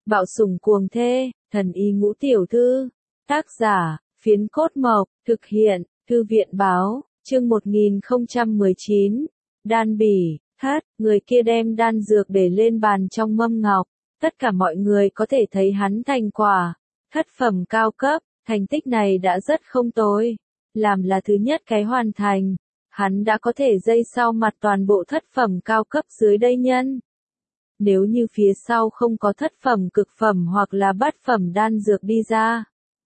Bạo sủng cuồng thê, thần y ngũ tiểu thư. Tác giả, Phiến Cốt Mộc, thực hiện, Thư viện báo, chương 1019. Đan bỉ, thất, người kia đem đan dược để lên bàn trong mâm ngọc. Tất cả mọi người có thể thấy hắn thành quả. Thất phẩm cao cấp, thành tích này đã rất không tồi. Làm là thứ nhất cái hoàn thành. Hắn đã có thể dây sau mặt toàn bộ thất phẩm cao cấp dưới đây nhân. Nếu như phía sau không có thất phẩm cực phẩm hoặc là bát phẩm đan dược đi ra.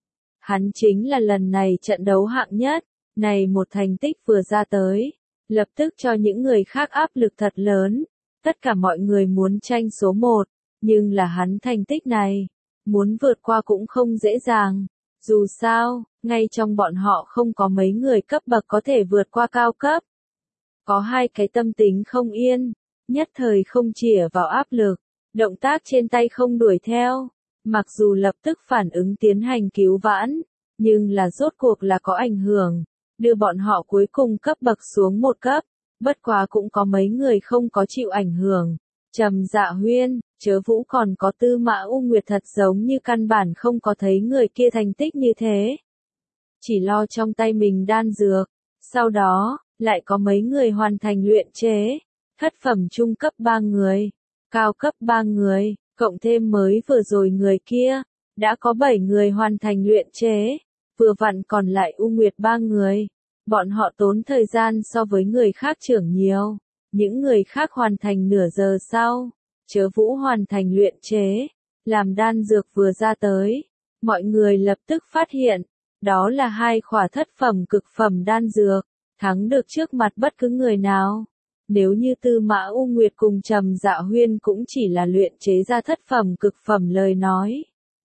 Hắn chính là lần này trận đấu hạng nhất, này một thành tích vừa ra tới, lập tức cho những người khác áp lực thật lớn. Tất cả mọi người muốn tranh số 1, nhưng là hắn thành tích này, muốn vượt qua cũng không dễ dàng. Dù sao, ngay trong bọn họ không có mấy người cấp bậc có thể vượt qua cao cấp. Có hai cái tâm tính không yên, nhất thời không chĩa vào áp lực, động tác trên tay không đuổi theo. Mặc dù lập tức phản ứng tiến hành cứu vãn, nhưng là rốt cuộc là có ảnh hưởng, đưa bọn họ cuối cùng cấp bậc xuống một cấp, bất quá cũng có mấy người không có chịu ảnh hưởng. Trầm Dạ Huyên, Chớ Vũ còn có Tư Mã U Nguyệt thật giống như căn bản không có thấy người kia thành tích như thế. Chỉ lo trong tay mình đan dược, sau đó, lại có mấy người hoàn thành luyện chế, thất phẩm trung cấp 3 người, cao cấp 3 người. Cộng thêm mới vừa rồi người kia, đã có 7 người hoàn thành luyện chế, vừa vặn còn lại U Nguyệt 3 người. Bọn họ tốn thời gian so với người khác trưởng nhiều, những người khác hoàn thành nửa giờ sau, Chớ Vũ hoàn thành luyện chế, làm đan dược vừa ra tới, mọi người lập tức phát hiện, đó là 2 khỏa thất phẩm cực phẩm đan dược, thắng được trước mặt bất cứ người nào. Nếu như Tư Mã U Nguyệt cùng Trầm Dạ Huyên cũng chỉ là luyện chế ra thất phẩm cực phẩm lời nói,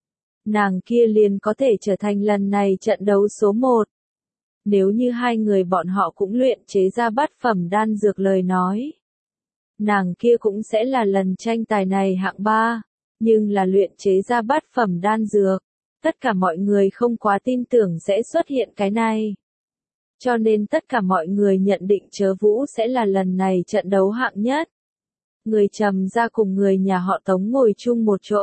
nàng kia liền có thể trở thành lần này trận đấu số 1. Nếu như hai người bọn họ cũng luyện chế ra bát phẩm đan dược lời nói, nàng kia cũng sẽ là lần tranh tài này hạng 3, nhưng là luyện chế ra bát phẩm đan dược, tất cả mọi người không quá tin tưởng sẽ xuất hiện cái này. Cho nên tất cả mọi người nhận định Chớ Vũ sẽ là lần này trận đấu hạng nhất. Người Trầm gia cùng người nhà họ Tống ngồi chung một chỗ.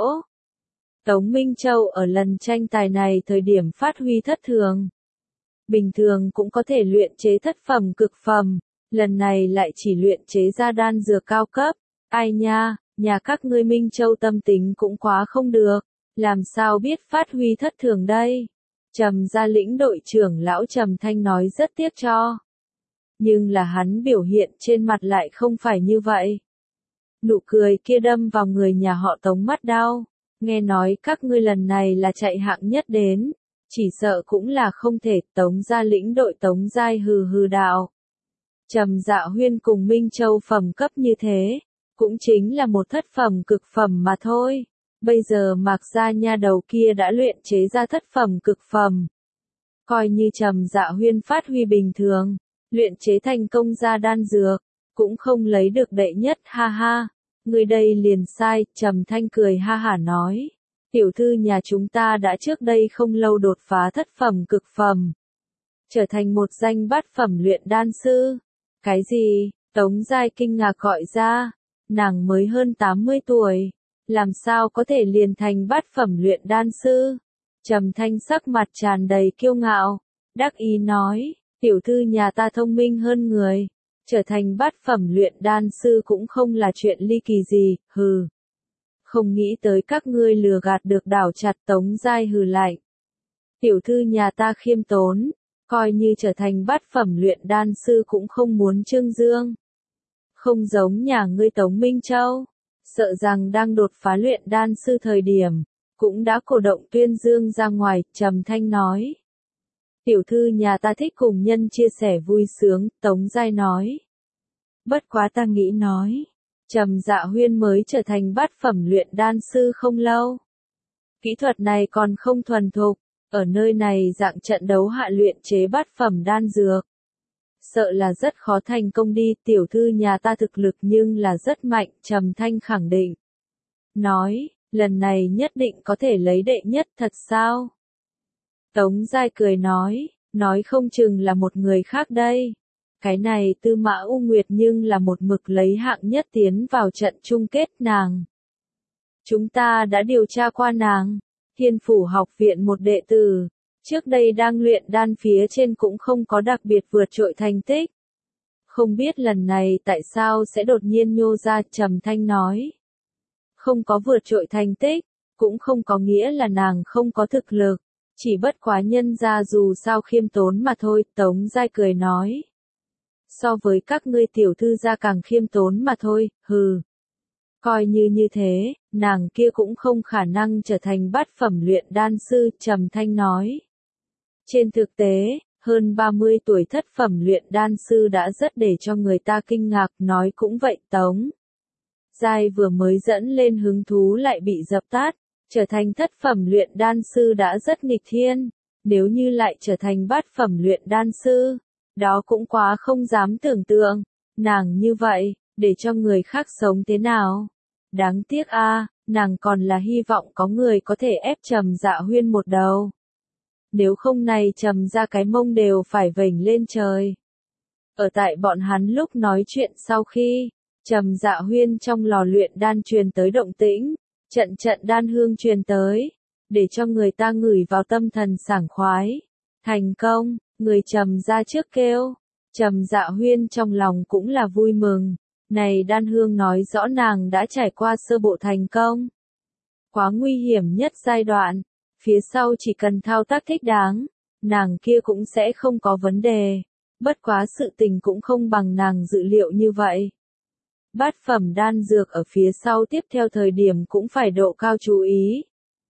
Tống Minh Châu ở lần tranh tài này thời điểm phát huy thất thường. Bình thường cũng có thể luyện chế thất phẩm cực phẩm, lần này lại chỉ luyện chế ra đan dược cao cấp. Ai nha, nhà các ngươi Minh Châu tâm tính cũng quá không được, làm sao biết phát huy thất thường đây? Trầm gia lĩnh đội trưởng lão Trầm Thanh nói rất tiếc cho. Nhưng là hắn biểu hiện trên mặt lại không phải như vậy. Nụ cười kia đâm vào người nhà họ Tống mắt đau. Nghe nói các ngươi lần này là chạy hạng nhất đến, chỉ sợ cũng là không thể. Tống gia lĩnh đội Tống Giai hừ hừ đạo. Trầm Dạ Huyên cùng Minh Châu phẩm cấp như thế, cũng chính là một thất phẩm cực phẩm mà thôi. Bây giờ Mạc gia nha đầu kia đã luyện chế ra thất phẩm cực phẩm. Coi như Trầm Dạ Huyên phát huy bình thường, luyện chế thành công ra đan dược, cũng không lấy được đệ nhất, ha ha. Người đây liền sai, Trầm Thanh cười ha hả nói. Tiểu thư nhà chúng ta đã trước đây không lâu đột phá thất phẩm cực phẩm, trở thành một danh bát phẩm luyện đan sư. Cái gì? Tống Giai kinh ngạc gọi ra. Nàng mới hơn 80 tuổi. Làm sao có thể liền thành bát phẩm luyện đan sư? Trầm Thanh sắc mặt tràn đầy kiêu ngạo, đắc ý nói, tiểu thư nhà ta thông minh hơn người, trở thành bát phẩm luyện đan sư cũng không là chuyện ly kỳ gì, hừ. Không nghĩ tới các ngươi lừa gạt được đảo chặt. Tống Giai hừ lạnh. Tiểu thư nhà ta khiêm tốn, coi như trở thành bát phẩm luyện đan sư cũng không muốn trương dương. Không giống nhà ngươi Tống Minh Châu. Sợ rằng đang đột phá luyện đan sư thời điểm, cũng đã cổ động tuyên dương ra ngoài. Trầm Thanh nói. Tiểu thư nhà ta thích cùng nhân chia sẻ vui sướng, Tống Giai nói. Bất quá ta nghĩ nói, Trầm Dạ Huyên mới trở thành bát phẩm luyện đan sư không lâu. Kỹ thuật này còn không thuần thục, ở nơi này dạng trận đấu hạ luyện chế bát phẩm đan dược. Sợ là rất khó thành công đi. Tiểu thư nhà ta thực lực nhưng là rất mạnh, Trầm Thanh khẳng định. Nói, lần này nhất định có thể lấy đệ nhất thật sao? Tống Giai cười nói không chừng là một người khác đây. Cái này Tư Mã U Nguyệt nhưng là một mực lấy hạng nhất tiến vào trận chung kết nàng. Chúng ta đã điều tra qua nàng. Thiên Phủ học viện một đệ tử, trước đây đang luyện đan phía trên cũng không có đặc biệt vượt trội thành tích. Không biết lần này tại sao sẽ đột nhiên nhô ra, trầm thanh nói. Không có vượt trội thành tích, cũng không có nghĩa là nàng không có thực lực, chỉ bất quá nhân ra dù sao khiêm tốn mà thôi, Tống Giai cười nói. So với các ngươi tiểu thư gia càng khiêm tốn mà thôi, hừ. Coi như thế, nàng kia cũng không khả năng trở thành bát phẩm luyện đan sư, trầm thanh nói. Trên thực tế, hơn 30 tuổi thất phẩm luyện đan sư đã rất để cho người ta kinh ngạc, nói cũng vậy. Tống Giai vừa mới dẫn lên hứng thú lại bị dập tắt, trở thành thất phẩm luyện đan sư đã rất nghịch thiên, nếu như lại trở thành bát phẩm luyện đan sư, đó cũng quá không dám tưởng tượng, nàng như vậy, để cho người khác sống thế nào. Đáng tiếc a, nàng còn là hy vọng có người có thể ép Trầm Dạ Huyên một đầu. Nếu không này Trầm ra cái mông đều phải vểnh lên trời. Ở tại bọn hắn lúc nói chuyện sau khi, Trầm Dạ Huyên trong lò luyện đan truyền tới động tĩnh, trận trận đan hương truyền tới, để cho người ta ngửi vào tâm thần sảng khoái. Thành công, người Trầm ra trước kêu. Trầm Dạ Huyên trong lòng cũng là vui mừng. Này đan hương nói rõ nàng đã trải qua sơ bộ thành công. Quá nguy hiểm nhất giai đoạn, phía sau chỉ cần thao tác thích đáng, nàng kia cũng sẽ không có vấn đề. Bất quá sự tình cũng không bằng nàng dự liệu như vậy. Bát phẩm đan dược ở phía sau tiếp theo thời điểm cũng phải độ cao chú ý.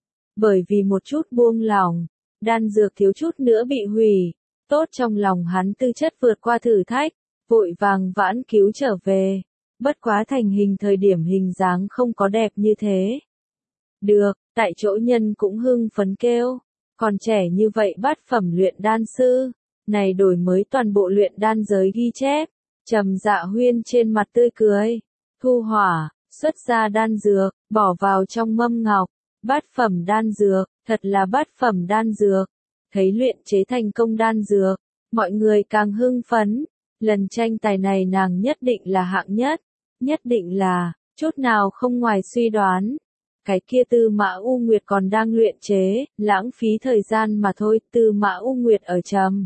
Bởi vì một chút buông lỏng, đan dược thiếu chút nữa bị hủy. Tốt trong lòng hắn tư chất vượt qua thử thách, vội vàng vãn cứu trở về. Bất quá thành hình thời điểm hình dáng không có đẹp như thế. Được, tại chỗ nhân cũng hưng phấn kêu. Còn trẻ như vậy bát phẩm luyện đan sư, này đổi mới toàn bộ luyện đan giới ghi chép. Trầm Dạ Huyên trên mặt tươi cười, thu hỏa, xuất ra đan dược, bỏ vào trong mâm ngọc. Bát phẩm đan dược, thật là bát phẩm đan dược. Thấy luyện chế thành công đan dược, mọi người càng hưng phấn. Lần tranh tài này nàng nhất định là hạng nhất. Nhất định là, chút nào không ngoài suy đoán. Cái kia Tư Mã U Nguyệt còn đang luyện chế, lãng phí thời gian mà thôi. Tư Mã U Nguyệt ở Trầm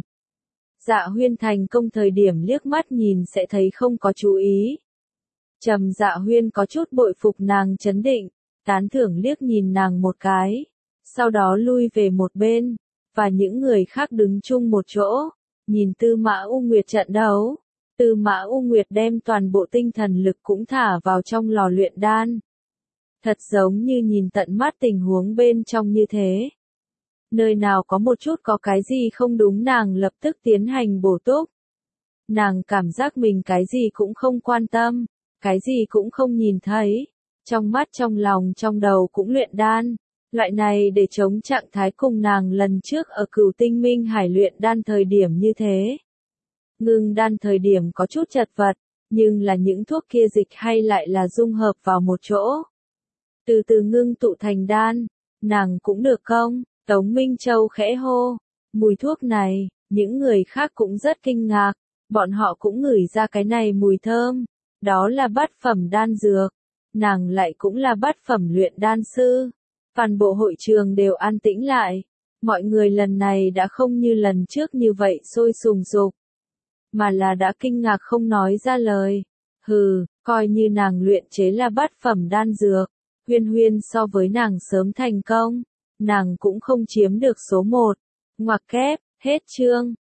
Dạ Huyên thành công thời điểm liếc mắt nhìn sẽ thấy không có chú ý. Trầm Dạ Huyên có chút bội phục nàng chấn định, tán thưởng liếc nhìn nàng một cái, sau đó lui về một bên, và những người khác đứng chung một chỗ, nhìn Tư Mã U Nguyệt trận đấu. Tư Mã U Nguyệt đem toàn bộ tinh thần lực cũng thả vào trong lò luyện đan. Thật giống như nhìn tận mắt tình huống bên trong như thế. Nơi nào có một chút có cái gì không đúng nàng lập tức tiến hành bổ túc. Nàng cảm giác mình cái gì cũng không quan tâm, cái gì cũng không nhìn thấy. Trong mắt trong lòng trong đầu cũng luyện đan. Loại này để chống trạng thái cùng nàng lần trước ở Cửu Tinh Minh Hải luyện đan thời điểm như thế. Ngưng đan thời điểm có chút chật vật, nhưng là những thuốc kia dịch hay lại là dung hợp vào một chỗ. Từ từ ngưng tụ thành đan, nàng cũng được không? Tống Minh Châu khẽ hô, mùi thuốc này, những người khác cũng rất kinh ngạc, bọn họ cũng ngửi ra cái này mùi thơm, đó là bát phẩm đan dược, nàng lại cũng là bát phẩm luyện đan sư. Toàn bộ hội trường đều an tĩnh lại, mọi người lần này đã không như lần trước như vậy sôi sùng sục, mà là đã kinh ngạc không nói ra lời. Hừ, coi như nàng luyện chế là bát phẩm đan dược, Huyên Huyên so với nàng sớm thành công, nàng cũng không chiếm được số 1. Ngoặc kép, hết chương.